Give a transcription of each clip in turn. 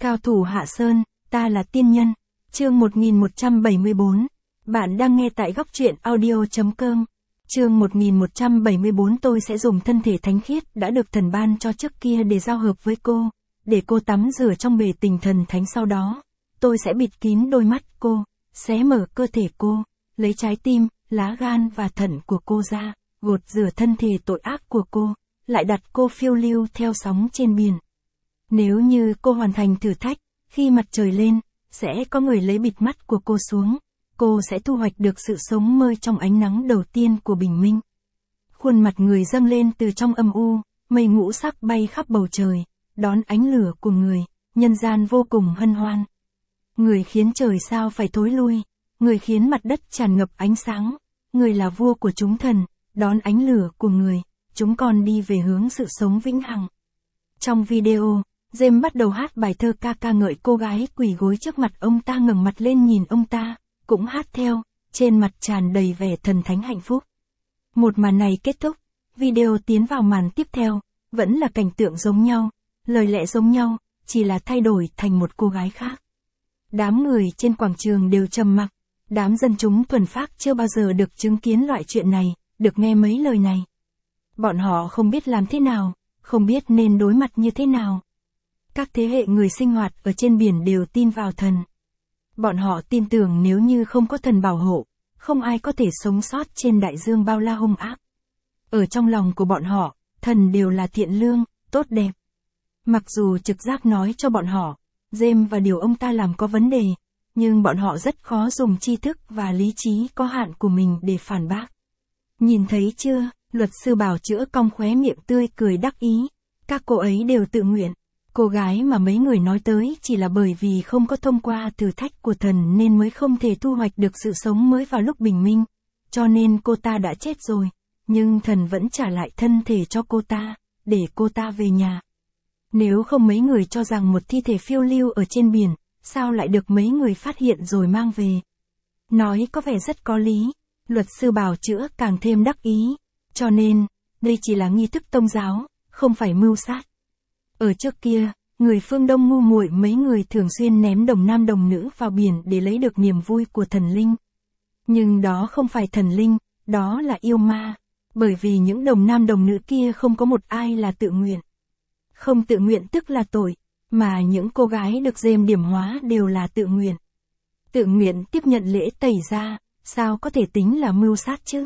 Cao thủ Hạ Sơn, ta là tiên nhân. Chương 1174. Bạn đang nghe tại góc truyện audio.com. Chương 1174. Tôi sẽ dùng thân thể thánh khiết đã được thần ban cho trước kia để giao hợp với cô, để cô tắm rửa trong bể tình thần thánh. Sau đó, tôi sẽ bịt kín đôi mắt cô, xé mở cơ thể cô, lấy trái tim, lá gan và thận của cô ra, gột rửa thân thể tội ác của cô, lại đặt cô phiêu lưu theo sóng trên biển. Nếu như cô hoàn thành thử thách, khi mặt trời lên, sẽ có người lấy bịt mắt của cô xuống, cô sẽ thu hoạch được sự sống mới trong ánh nắng đầu tiên của bình minh. Khuôn mặt người dâng lên từ trong âm u, mây ngũ sắc bay khắp bầu trời, đón ánh lửa của người, nhân gian vô cùng hân hoan. Người khiến trời sao phải thối lui, người khiến mặt đất tràn ngập ánh sáng, người là vua của chúng thần, đón ánh lửa của người, chúng con đi về hướng sự sống vĩnh hằng. Trong video, James bắt đầu hát bài thơ ca ngợi cô gái quỳ gối trước mặt ông ta, ngẩng mặt lên nhìn ông ta, cũng hát theo, trên mặt tràn đầy vẻ thần thánh hạnh phúc. Một màn này kết thúc, video tiến vào màn tiếp theo, vẫn là cảnh tượng giống nhau, lời lẽ giống nhau, chỉ là thay đổi thành một cô gái khác. Đám người trên quảng trường đều trầm mặc, đám dân chúng thuần phác chưa bao giờ được chứng kiến loại chuyện này, được nghe mấy lời này. Bọn họ không biết làm thế nào, không biết nên đối mặt như thế nào. Các thế hệ người sinh hoạt ở trên biển đều tin vào thần. Bọn họ tin tưởng nếu như không có thần bảo hộ, không ai có thể sống sót trên đại dương bao la hung ác. Ở trong lòng của bọn họ, thần đều là thiện lương, tốt đẹp. Mặc dù trực giác nói cho bọn họ, James và điều ông ta làm có vấn đề, nhưng bọn họ rất khó dùng tri thức và lý trí có hạn của mình để phản bác. Nhìn thấy chưa, luật sư bào chữa cong khóe miệng tươi cười đắc ý. Các cô ấy đều tự nguyện. Cô gái mà mấy người nói tới chỉ là bởi vì không có thông qua thử thách của thần nên mới không thể thu hoạch được sự sống mới vào lúc bình minh. Cho nên cô ta đã chết rồi. Nhưng thần vẫn trả lại thân thể cho cô ta, để cô ta về nhà. Nếu không mấy người cho rằng một thi thể phiêu lưu ở trên biển, sao lại được mấy người phát hiện rồi mang về. Nói có vẻ rất có lý, luật sư bào chữa càng thêm đắc ý. Cho nên, đây chỉ là nghi thức tôn giáo, không phải mưu sát. Ở trước kia, người phương Đông ngu muội mấy người thường xuyên ném đồng nam đồng nữ vào biển để lấy được niềm vui của thần linh. Nhưng đó không phải thần linh, đó là yêu ma. Bởi vì những đồng nam đồng nữ kia không có một ai là tự nguyện. Không tự nguyện tức là tội, mà những cô gái được James điểm hóa đều là tự nguyện. Tự nguyện tiếp nhận lễ tẩy da, sao có thể tính là mưu sát chứ?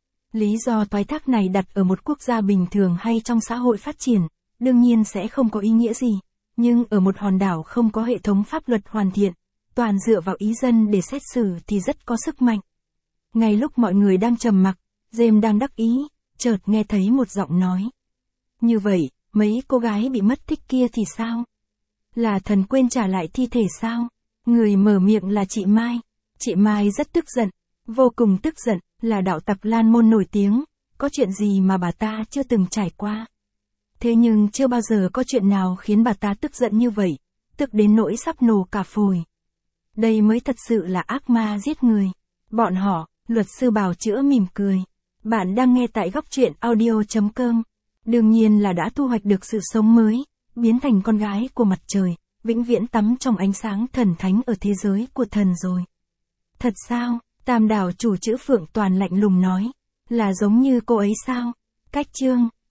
Lý do toái thác này đặt ở một quốc gia bình thường hay trong xã hội phát triển, đương nhiên sẽ không có ý nghĩa gì. Nhưng ở một hòn đảo không có hệ thống pháp luật hoàn thiện, toàn dựa vào ý dân để xét xử thì rất có sức mạnh. Ngay lúc mọi người đang trầm mặc, James đang đắc ý, chợt nghe thấy một giọng nói. Như vậy, mấy cô gái bị mất tích kia thì sao? Là thần quên trả lại thi thể sao? Người mở miệng là chị Mai. Chị Mai rất tức giận, vô cùng tức giận, là đạo tặc Lan Môn nổi tiếng, có chuyện gì mà bà ta chưa từng trải qua. Thế nhưng chưa bao giờ có chuyện nào khiến bà ta tức giận như vậy, tức đến nỗi sắp nổ cả phổi. Đây mới thật sự là ác ma giết người. Bọn họ, luật sư bào chữa mỉm cười. Bạn đang nghe tại góc truyện audio.com. Đương nhiên là đã thu hoạch được sự sống mới, biến thành con gái của mặt trời, vĩnh viễn tắm trong ánh sáng thần thánh ở thế giới của thần rồi. Thật sao? Tam đảo chủ chữ Phượng Toàn lạnh lùng nói. Là giống như cô ấy sao? Cách chương